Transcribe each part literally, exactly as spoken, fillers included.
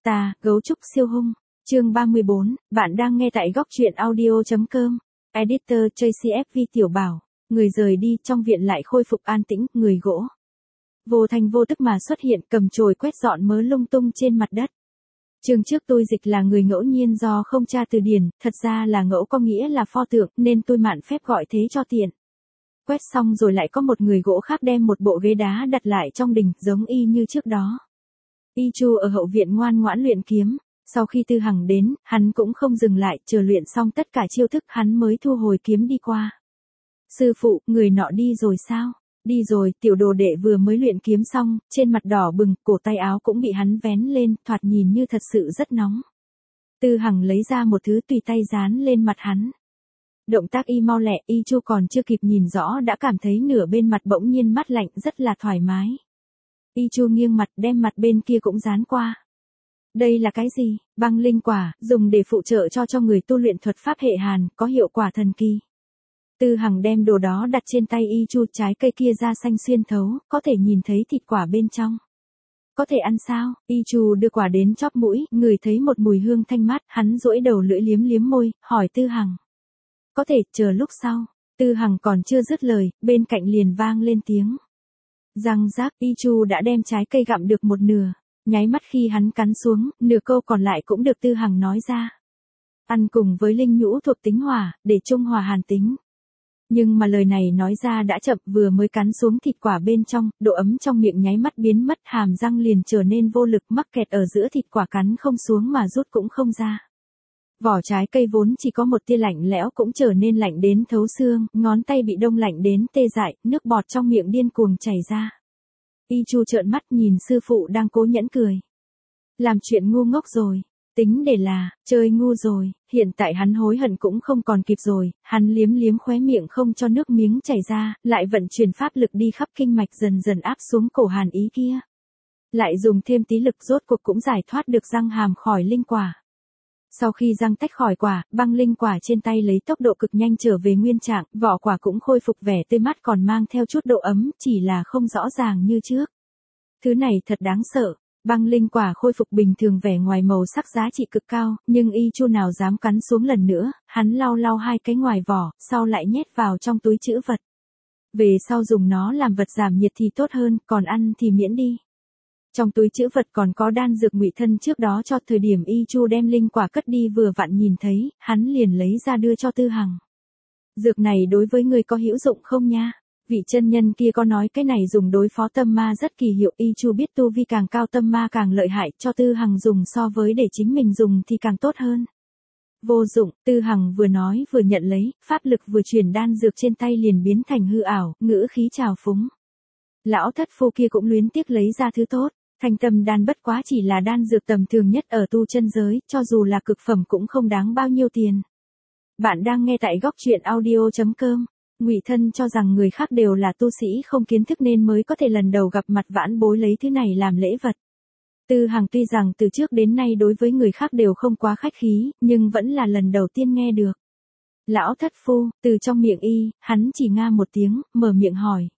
Ta, gấu trúc siêu hung. Chương ba mươi bốn, bạn đang nghe tại góc truyện audio chấm com. Editor Tracy ép vê Tiểu Bảo. Người rời đi, trong viện lại khôi phục an tĩnh, người gỗ. Vô thành vô tức mà xuất hiện, cầm chổi quét dọn mớ lung tung trên mặt đất. Chương trước tôi dịch là người ngẫu nhiên do không tra từ điển, thật ra là ngẫu có nghĩa là pho tượng, nên tôi mạn phép gọi thế cho tiện. Quét xong rồi lại có một người gỗ khác đem một bộ ghế đá đặt lại trong đình, giống y như trước đó. Y Chu ở hậu viện ngoan ngoãn luyện kiếm. Sau khi Tư Hằng đến, hắn cũng không dừng lại, chờ luyện xong tất cả chiêu thức hắn mới thu hồi kiếm đi qua. Sư phụ, người nọ đi rồi sao? Đi rồi, tiểu đồ đệ vừa mới luyện kiếm xong, trên mặt đỏ bừng, cổ tay áo cũng bị hắn vén lên, thoạt nhìn như thật sự rất nóng. Tư Hằng lấy ra một thứ tùy tay dán lên mặt hắn. Động tác y mau lẹ, Y Chu còn chưa kịp nhìn rõ đã cảm thấy nửa bên mặt bỗng nhiên mát lạnh, rất là thoải mái. Y Chu nghiêng mặt đem mặt bên kia cũng dán qua. Đây là cái gì? Băng linh quả, dùng để phụ trợ cho cho người tu luyện thuật pháp hệ Hàn, có hiệu quả thần kỳ. Tư Hằng đem đồ đó đặt trên tay Y Chu, trái cây kia da xanh xuyên thấu, có thể nhìn thấy thịt quả bên trong. Có thể ăn sao? Y Chu đưa quả đến chóp mũi, ngửi thấy một mùi hương thanh mát, hắn duỗi đầu lưỡi liếm liếm môi, hỏi Tư Hằng. Có thể, chờ lúc sau. Tư Hằng còn chưa dứt lời, bên cạnh liền vang lên tiếng. Răng rác, Y Chu đã đem trái cây gặm được một nửa. Nháy mắt khi hắn cắn xuống, nửa câu còn lại cũng được Tư Hằng nói ra. Ăn cùng với linh nhũ thuộc tính hỏa, để trung hòa hàn tính. Nhưng mà lời này nói ra đã chậm, vừa mới cắn xuống thịt quả bên trong, độ ấm trong miệng nháy mắt biến mất, hàm răng liền trở nên vô lực, mắc kẹt ở giữa thịt quả, cắn không xuống mà rút cũng không ra. Vỏ trái cây vốn chỉ có một tia lạnh lẽo cũng trở nên lạnh đến thấu xương, ngón tay bị đông lạnh đến tê dại, nước bọt trong miệng điên cuồng chảy ra. Y Chu trợn mắt nhìn sư phụ đang cố nhẫn cười. Làm chuyện ngu ngốc rồi, tính để là, chơi ngu rồi, hiện tại hắn hối hận cũng không còn kịp rồi, hắn liếm liếm khóe miệng không cho nước miếng chảy ra, lại vận chuyển pháp lực đi khắp kinh mạch dần dần áp xuống cổ hàn ý kia. Lại dùng thêm tí lực rốt cuộc cũng giải thoát được răng hàm khỏi linh quả. Sau khi răng tách khỏi quả, băng linh quả trên tay lấy tốc độ cực nhanh trở về nguyên trạng, vỏ quả cũng khôi phục vẻ tươi mát còn mang theo chút độ ấm, chỉ là không rõ ràng như trước. Thứ này thật đáng sợ, băng linh quả khôi phục bình thường vẻ ngoài màu sắc giá trị cực cao, nhưng Y Chu nào dám cắn xuống lần nữa, hắn lau lau hai cái ngoài vỏ, sau lại nhét vào trong túi trữ vật. Về sau dùng nó làm vật giảm nhiệt thì tốt hơn, còn ăn thì miễn đi. Trong túi trữ vật còn có đan dược ngụy thân trước đó cho thời điểm Y Chu đem linh quả cất đi vừa vặn nhìn thấy, hắn liền lấy ra đưa cho Tư Hằng. Dược này đối với người có hữu dụng không nha? Vị chân nhân kia có nói cái này dùng đối phó tâm ma rất kỳ hiệu, Y Chu biết tu vi càng cao tâm ma càng lợi hại, cho Tư Hằng dùng so với để chính mình dùng thì càng tốt hơn. Vô dụng, Tư Hằng vừa nói vừa nhận lấy, pháp lực vừa truyền đan dược trên tay liền biến thành hư ảo, ngữ khí trào phúng. Lão thất phu kia cũng luyến tiếc lấy ra thứ tốt. Thanh tâm đan bất quá chỉ là đan dược tầm thường nhất ở tu chân giới, cho dù là cực phẩm cũng không đáng bao nhiêu tiền. Bạn đang nghe tại góc truyện audio chấm com. Ngụy thân cho rằng người khác đều là tu sĩ không kiến thức nên mới có thể lần đầu gặp mặt vãn bối lấy thứ này làm lễ vật. Tư Hằng tuy rằng từ trước đến nay đối với người khác đều không quá khách khí, nhưng vẫn là lần đầu tiên nghe được. Lão thất phu, từ trong miệng y, hắn chỉ nga một tiếng, mở miệng hỏi.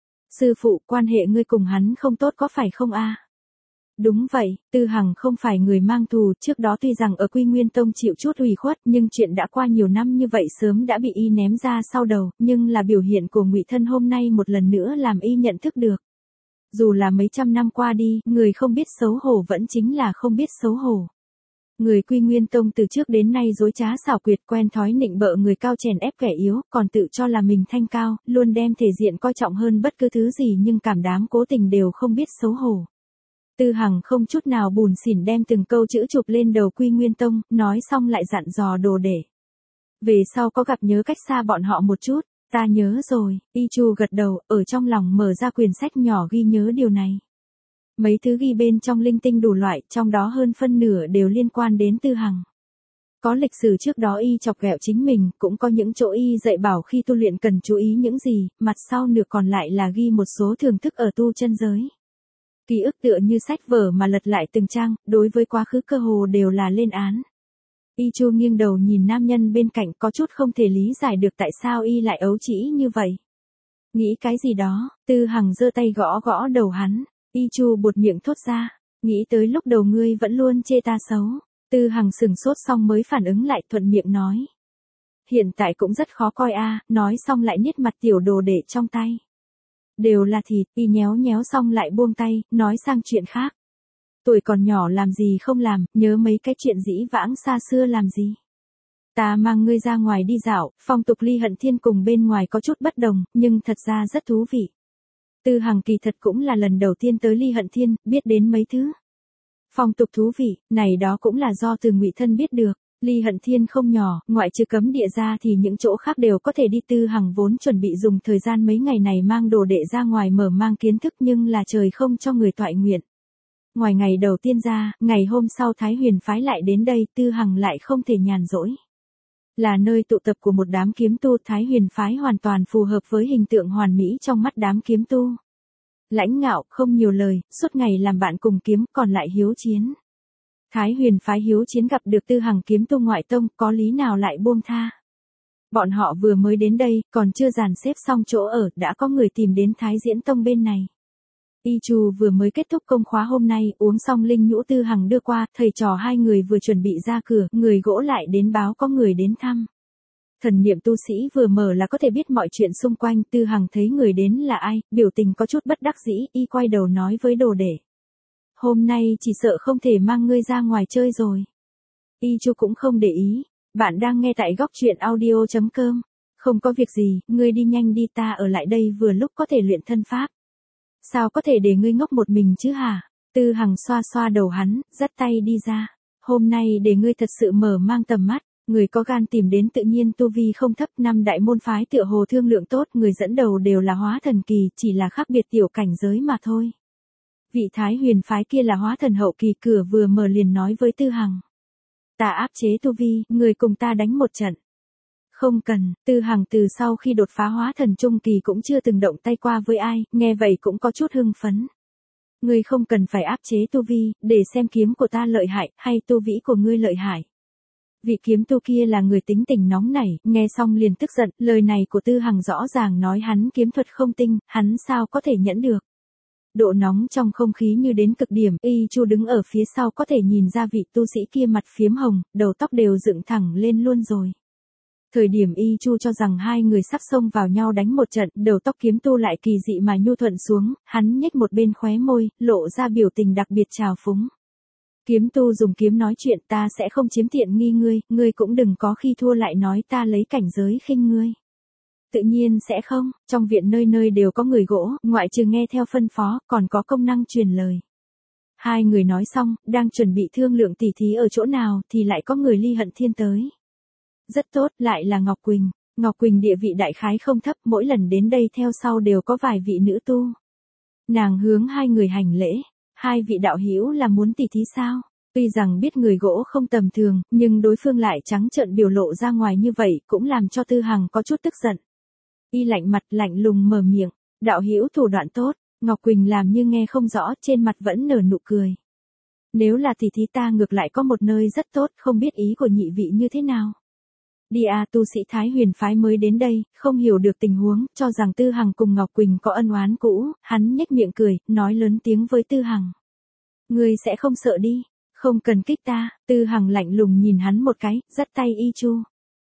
Sư phụ, quan hệ ngươi cùng hắn không tốt có phải không a? Đúng vậy, Tư Hằng không phải người mang thù, trước đó tuy rằng ở Quy Nguyên Tông chịu chút ủy khuất, nhưng chuyện đã qua nhiều năm như vậy sớm đã bị y ném ra sau đầu, nhưng là biểu hiện của Ngụy thân hôm nay một lần nữa làm y nhận thức được. Dù là mấy trăm năm qua đi, người không biết xấu hổ vẫn chính là không biết xấu hổ. Người Quy Nguyên Tông từ trước đến nay dối trá xảo quyệt, quen thói nịnh bợ người cao chèn ép kẻ yếu, còn tự cho là mình thanh cao, luôn đem thể diện coi trọng hơn bất cứ thứ gì nhưng cảm đám cố tình đều không biết xấu hổ. Tư Hằng không chút nào bùn xỉn đem từng câu chữ chụp lên đầu Quy Nguyên Tông, nói xong lại dặn dò đồ để. Về sau có gặp nhớ cách xa bọn họ một chút, ta nhớ rồi, Y Chu gật đầu, ở trong lòng mở ra quyển sách nhỏ ghi nhớ điều này. Mấy thứ ghi bên trong linh tinh đủ loại, trong đó hơn phân nửa đều liên quan đến Tư Hằng. Có lịch sử trước đó y chọc ghẹo chính mình, cũng có những chỗ y dạy bảo khi tu luyện cần chú ý những gì, mặt sau nửa còn lại là ghi một số thưởng thức ở tu chân giới. Ký ức tựa như sách vở mà lật lại từng trang, đối với quá khứ cơ hồ đều là lên án. Y Chu nghiêng đầu nhìn nam nhân bên cạnh, có chút không thể lý giải được tại sao y lại ấu trĩ như vậy. Nghĩ cái gì đó, Tư Hằng giơ tay gõ gõ đầu hắn, Y Chu buột miệng thốt ra. Nghĩ tới lúc đầu ngươi vẫn luôn chê ta xấu. Tư Hằng sừng sốt xong mới phản ứng lại thuận miệng nói. Hiện tại cũng rất khó coi a, nói xong lại niết mặt tiểu đồ đệ trong tay. Đều là thịt, y nhéo nhéo xong lại buông tay, nói sang chuyện khác. Tuổi còn nhỏ làm gì không làm, nhớ mấy cái chuyện dĩ vãng xa xưa làm gì. Ta mang ngươi ra ngoài đi dạo, phong tục Ly Hận Thiên cùng bên ngoài có chút bất đồng, nhưng thật ra rất thú vị. Tư Hằng kỳ thật cũng là lần đầu tiên tới Ly Hận Thiên, biết đến mấy thứ. Phong tục thú vị, này đó cũng là do từ Ngụy Thân biết được. Ly Hận Thiên không nhỏ, ngoại trừ cấm địa ra thì những chỗ khác đều có thể đi. Tư Hằng vốn chuẩn bị dùng thời gian mấy ngày này mang đồ đệ ra ngoài mở mang kiến thức nhưng là trời không cho người toại nguyện. Ngoài ngày đầu tiên ra, ngày hôm sau Thái Huyền phái lại đến đây, Tư Hằng lại không thể nhàn rỗi. Là nơi tụ tập của một đám kiếm tu, Thái Huyền phái hoàn toàn phù hợp với hình tượng hoàn mỹ trong mắt đám kiếm tu. Lãnh ngạo, không nhiều lời, suốt ngày làm bạn cùng kiếm, còn lại hiếu chiến. Thái Huyền phái hiếu chiến gặp được Tư Hằng kiếm tu ngoại tông, có lý nào lại buông tha. Bọn họ vừa mới đến đây, còn chưa dàn xếp xong chỗ ở, đã có người tìm đến Thái Diễn tông bên này. Y Chu vừa mới kết thúc công khóa hôm nay, uống xong linh nhũ Tư Hằng đưa qua, thầy trò hai người vừa chuẩn bị ra cửa, người gỗ lại đến báo có người đến thăm. Thần niệm tu sĩ vừa mở là có thể biết mọi chuyện xung quanh. Tư Hằng thấy người đến là ai, biểu tình có chút bất đắc dĩ, y quay đầu nói với đồ đệ. Hôm nay chỉ sợ không thể mang ngươi ra ngoài chơi rồi. Y Chu cũng không để ý. Bạn đang nghe tại góc truyện audio chấm com. Không có việc gì, ngươi đi nhanh đi, ta ở lại đây vừa lúc có thể luyện thân pháp. Sao có thể để ngươi ngốc một mình chứ hả? Tư Hằng xoa xoa đầu hắn, dắt tay đi ra. Hôm nay để ngươi thật sự mở mang tầm mắt. Người có gan tìm đến tự nhiên tu vi không thấp, năm đại môn phái tựa hồ thương lượng tốt, người dẫn đầu đều là hóa thần kỳ, chỉ là khác biệt tiểu cảnh giới mà thôi. Vị Thái Huyền phái kia là hóa thần hậu kỳ, cửa vừa mở liền nói với Tư Hằng. Ta áp chế tu vi, người cùng ta đánh một trận. Không cần, Tư Hằng từ sau khi đột phá hóa thần trung kỳ cũng chưa từng động tay qua với ai, nghe vậy cũng có chút hưng phấn. Ngươi không cần phải áp chế tu vi, để xem kiếm của ta lợi hại, hay tu vĩ của ngươi lợi hại. Vị kiếm tu kia là người tính tình nóng nảy, nghe xong liền tức giận, lời này của Tư Hằng rõ ràng nói hắn kiếm thuật không tinh, hắn sao có thể nhẫn được. Độ nóng trong không khí như đến cực điểm, Y Chu đứng ở phía sau có thể nhìn ra vị tu sĩ kia mặt phiếm hồng, đầu tóc đều dựng thẳng lên luôn rồi. Thời điểm Y Chu cho rằng hai người sắp xông vào nhau đánh một trận, đầu tóc kiếm tu lại kỳ dị mà nhu thuận xuống, hắn nhếch một bên khóe môi, lộ ra biểu tình đặc biệt trào phúng. Kiếm tu dùng kiếm nói chuyện, ta sẽ không chiếm tiện nghi ngươi, ngươi cũng đừng có khi thua lại nói ta lấy cảnh giới khinh ngươi. Tự nhiên sẽ không, trong viện nơi nơi đều có người gỗ, ngoại trừ nghe theo phân phó, còn có công năng truyền lời. Hai người nói xong, đang chuẩn bị thương lượng tỉ thí ở chỗ nào, thì lại có người Ly Hận Thiên tới. Rất tốt, lại là Ngọc Quỳnh. Ngọc Quỳnh địa vị đại khái không thấp, mỗi lần đến đây theo sau đều có vài vị nữ tu. Nàng hướng hai người hành lễ. Hai vị đạo hữu là muốn tỉ thí sao? Tuy rằng biết người gỗ không tầm thường, nhưng đối phương lại trắng trợn biểu lộ ra ngoài như vậy, cũng làm cho Tư Hằng có chút tức giận. Y lạnh mặt lạnh lùng mở miệng, đạo hữu thủ đoạn tốt. Ngọc Quỳnh làm như nghe không rõ, trên mặt vẫn nở nụ cười. Nếu là tỉ thí ta ngược lại có một nơi rất tốt, không biết ý của nhị vị như thế nào. Đi à, tu sĩ Thái Huyền phái mới đến đây, không hiểu được tình huống, cho rằng Tư Hằng cùng Ngọc Quỳnh có ân oán cũ, hắn nhếch miệng cười, nói lớn tiếng với Tư Hằng. Ngươi sẽ không sợ đi, không cần kích ta. Tư Hằng lạnh lùng nhìn hắn một cái, dắt tay Y Chu.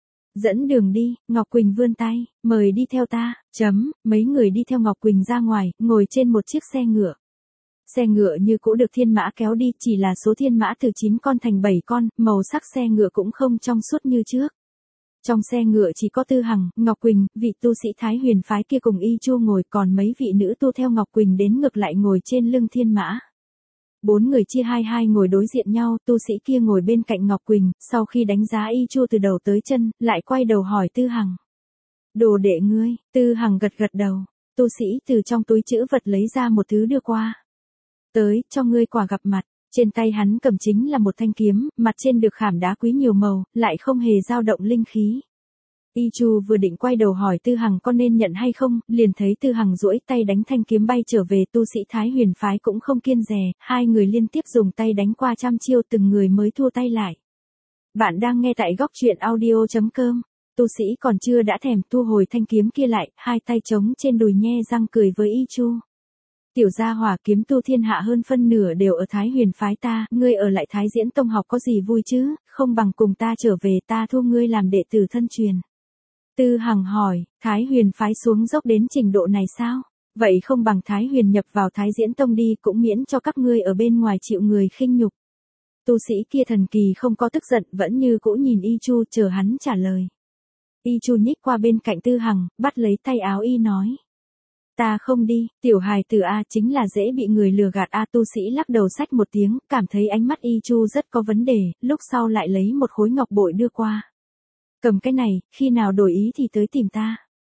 Dẫn đường đi. Ngọc Quỳnh vươn tay, mời đi theo ta. Chấm, mấy người đi theo Ngọc Quỳnh ra ngoài, ngồi trên một chiếc xe ngựa. Xe ngựa như cũ được thiên mã kéo đi, chỉ là số thiên mã từ chín con thành bảy con, màu sắc xe ngựa cũng không trong suốt như trước. Trong xe ngựa chỉ có Tư Hằng, Ngọc Quỳnh, vị tu sĩ Thái Huyền phái kia cùng Y Chu ngồi, còn mấy vị nữ tu theo Ngọc Quỳnh đến ngược lại ngồi trên lưng thiên mã. Bốn người chia hai hai ngồi đối diện nhau, tu sĩ kia ngồi bên cạnh Ngọc Quỳnh, sau khi đánh giá Y Chu từ đầu tới chân, lại quay đầu hỏi Tư Hằng. Đồ đệ ngươi. Tư Hằng gật gật đầu, tu sĩ từ trong túi trữ vật lấy ra một thứ đưa qua. Tới, cho ngươi quà gặp mặt. Trên tay hắn cầm chính là một thanh kiếm, mặt trên được khảm đá quý nhiều màu, lại không hề dao động linh khí. Y Chu vừa định quay đầu hỏi Tư Hằng có nên nhận hay không, liền thấy Tư Hằng duỗi tay đánh thanh kiếm bay trở về. Tu sĩ Thái Huyền phái cũng không kiêng dè, hai người liên tiếp dùng tay đánh qua trăm chiêu, từng người mới thua tay lại. Bạn đang nghe tại góc truyện audio chấm com. Tu sĩ còn chưa đã thèm, thu hồi thanh kiếm kia lại, hai tay trống trên đùi nhe răng cười với Y Chu. tiểu gia hỏa kiếm tu thiên hạ hơn phân nửa đều ở Thái Huyền phái ta, ngươi ở lại Thái Diễn Tông học có gì vui chứ, không bằng cùng ta trở về ta thu ngươi làm đệ tử thân truyền. Tư Hằng hỏi, Thái Huyền phái xuống dốc đến trình độ này sao? Vậy không bằng Thái Huyền nhập vào Thái Diễn Tông đi cũng miễn cho các ngươi ở bên ngoài chịu người khinh nhục. Tu sĩ kia thần kỳ không có tức giận vẫn như cũ nhìn Y Chu chờ hắn trả lời. Y Chu nhích qua bên cạnh Tư Hằng, bắt lấy tay áo y nói. Ta không đi, tiểu hài tử A chính là dễ bị người lừa gạt A. Tu sĩ lắc đầu xách một tiếng, cảm thấy ánh mắt Y Chu rất có vấn đề, lúc sau lại lấy một khối ngọc bội đưa qua. Cầm cái này, khi nào đổi ý thì tới tìm ta.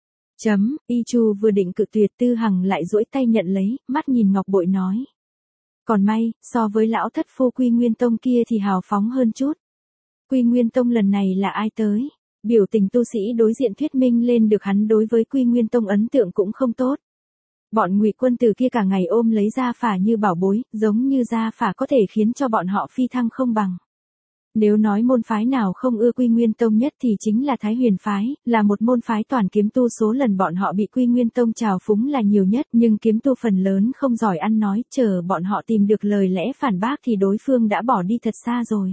Chấm, Y Chu vừa định cự tuyệt Tư Hằng lại duỗi tay nhận lấy, mắt nhìn ngọc bội nói. Còn may, so với lão thất phu Quy Nguyên Tông kia thì hào phóng hơn chút. Quy Nguyên Tông lần này là ai tới? Biểu tình tu sĩ đối diện thuyết minh lên được hắn đối với Quy Nguyên Tông ấn tượng cũng không tốt. Bọn Ngụy quân tử kia cả ngày ôm lấy gia phả như bảo bối, giống như gia phả có thể khiến cho bọn họ phi thăng không bằng. Nếu nói môn phái nào không ưa Quy Nguyên Tông nhất thì chính là Thái Huyền phái, là một môn phái toàn kiếm tu, số lần bọn họ bị Quy Nguyên Tông trào phúng là nhiều nhất, nhưng kiếm tu phần lớn không giỏi ăn nói, chờ bọn họ tìm được lời lẽ phản bác thì đối phương đã bỏ đi thật xa rồi.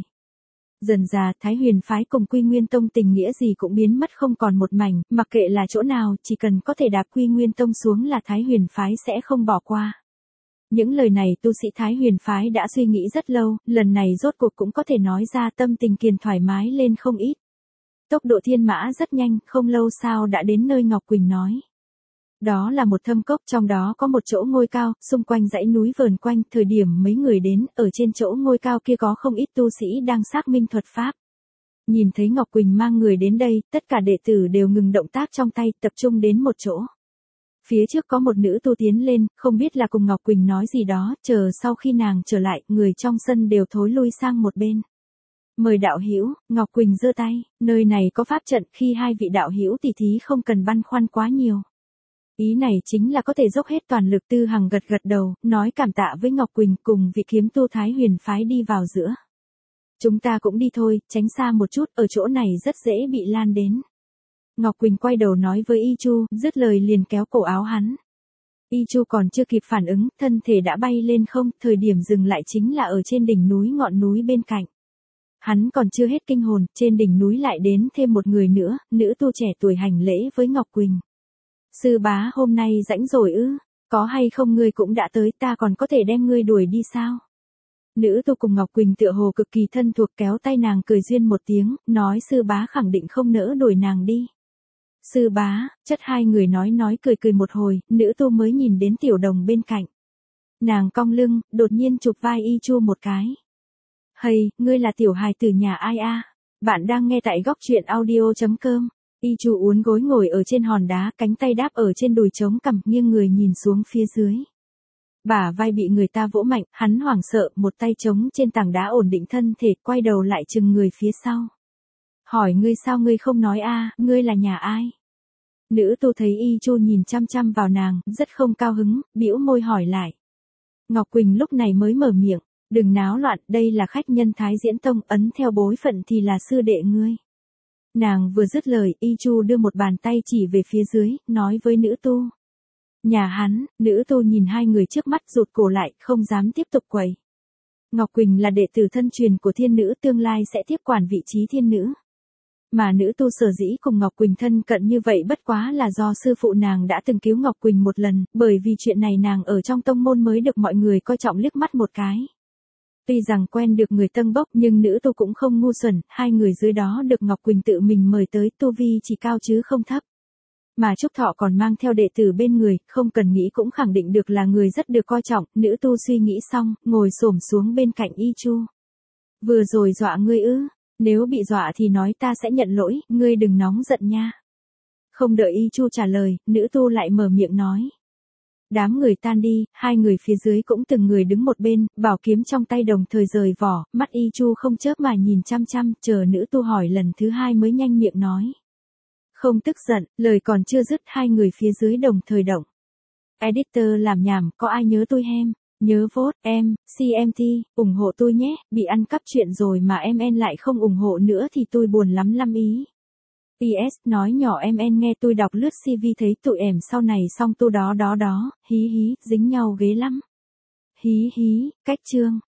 Dần dà Thái Huyền phái cùng Quy Nguyên Tông tình nghĩa gì cũng biến mất không còn một mảnh, mặc kệ là chỗ nào, chỉ cần có thể đạp Quy Nguyên Tông xuống là Thái Huyền phái sẽ không bỏ qua. Những lời này tu sĩ Thái Huyền phái đã suy nghĩ rất lâu, lần này rốt cuộc cũng có thể nói ra, tâm tình kiền thoải mái lên không ít. Tốc độ thiên mã rất nhanh, không lâu sau đã đến nơi Ngọc Quỳnh nói. Đó là một thâm cốc, trong đó có một chỗ ngôi cao, xung quanh dãy núi vờn quanh, thời điểm mấy người đến, ở trên chỗ ngôi cao kia có không ít tu sĩ đang xác minh thuật pháp. Nhìn thấy Ngọc Quỳnh mang người đến đây, tất cả đệ tử đều ngừng động tác trong tay, tập trung đến một chỗ. Phía trước có một nữ tu tiến lên, không biết là cùng Ngọc Quỳnh nói gì đó, chờ sau khi nàng trở lại, người trong sân đều thối lui sang một bên. Mời đạo hữu, Ngọc Quỳnh giơ tay, nơi này có pháp trận, khi hai vị đạo hữu tỉ thí không cần băn khoăn quá nhiều. Ý này chính là có thể dốc hết toàn lực. Tư Hằng gật gật đầu, nói cảm tạ với Ngọc Quỳnh cùng vị kiếm tu Thái Huyền phái đi vào giữa. Chúng ta cũng đi thôi, tránh xa một chút, ở chỗ này rất dễ bị lan đến. Ngọc Quỳnh quay đầu nói với Y Chu, dứt lời liền kéo cổ áo hắn. Y Chu còn chưa kịp phản ứng, thân thể đã bay lên không, thời điểm dừng lại chính là ở trên đỉnh núi, ngọn núi bên cạnh. Hắn còn chưa hết kinh hồn, trên đỉnh núi lại đến thêm một người nữa, nữ tu trẻ tuổi hành lễ với Ngọc Quỳnh. Sư bá hôm nay rãnh rồi ư, có hay không ngươi cũng đã tới, ta còn có thể đem ngươi đuổi đi sao? Nữ tu cùng Ngọc Quỳnh tựa hồ cực kỳ thân thuộc, kéo tay nàng cười duyên một tiếng, nói sư bá khẳng định không nỡ đuổi nàng đi. Sư bá, chất hai người nói nói cười cười một hồi, nữ tu mới nhìn đến tiểu đồng bên cạnh. Nàng cong lưng, đột nhiên chụp vai Y Chu một cái. Hây, ngươi là tiểu hài tử nhà ai a? Bạn đang nghe tại góc truyện audio chấm com. Y Chu uốn gối ngồi ở trên hòn đá, cánh tay đáp ở trên đùi trống cằm, nghiêng người nhìn xuống phía dưới. Bả vai bị người ta vỗ mạnh, hắn hoảng sợ, một tay trống trên tảng đá ổn định thân thể, quay đầu lại chừng người phía sau. Hỏi ngươi sao ngươi không nói a, ngươi là nhà ai? Nữ tu thấy Y Chu nhìn chăm chăm vào nàng, rất không cao hứng, bĩu môi hỏi lại. Ngọc Quỳnh lúc này mới mở miệng, đừng náo loạn, đây là khách nhân Thái Diễn Tông, ấn theo bối phận thì là sư đệ ngươi. Nàng vừa dứt lời, Y Chu đưa một bàn tay chỉ về phía dưới, nói với nữ tu. Nhà hắn, nữ tu nhìn hai người trước mắt rụt cổ lại, không dám tiếp tục quẩy. Ngọc Quỳnh là đệ tử thân truyền của thiên nữ, tương lai sẽ tiếp quản vị trí thiên nữ. Mà nữ tu sở dĩ cùng Ngọc Quỳnh thân cận như vậy bất quá là do sư phụ nàng đã từng cứu Ngọc Quỳnh một lần, bởi vì chuyện này nàng ở trong tông môn mới được mọi người coi trọng liếc mắt một cái. Tuy rằng quen được người tâng bốc nhưng nữ tu cũng không ngu xuẩn, hai người dưới đó được Ngọc Quỳnh tự mình mời tới, tu vi chỉ cao chứ không thấp. Mà Trúc Thọ còn mang theo đệ tử bên người, không cần nghĩ cũng khẳng định được là người rất được coi trọng. Nữ tu suy nghĩ xong, ngồi xổm xuống bên cạnh Y Chu. Vừa rồi dọa ngươi ư? Nếu bị dọa thì nói ta sẽ nhận lỗi, ngươi đừng nóng giận nha. Không đợi Y Chu trả lời, nữ tu lại mở miệng nói. Đám người tan đi, hai người phía dưới cũng từng người đứng một bên, bảo kiếm trong tay đồng thời rời vỏ, mắt Y Chu không chớp mà nhìn chăm chăm, chờ nữ tu hỏi lần thứ hai mới nhanh miệng nói. Không tức giận, lời còn chưa dứt hai người phía dưới đồng thời động. Editor làm nhảm, có ai nhớ tôi hem? Nhớ vote, em, xê em tê, ủng hộ tôi nhé, bị ăn cắp chuyện rồi mà em en lại không ủng hộ nữa thì tôi buồn lắm lắm ý. pê ét nói nhỏ em en nghe tôi đọc lướt xê vê thấy tụi em sau này xong tu đó đó đó, hí hí, dính nhau ghê lắm. Hí hí, cách chương.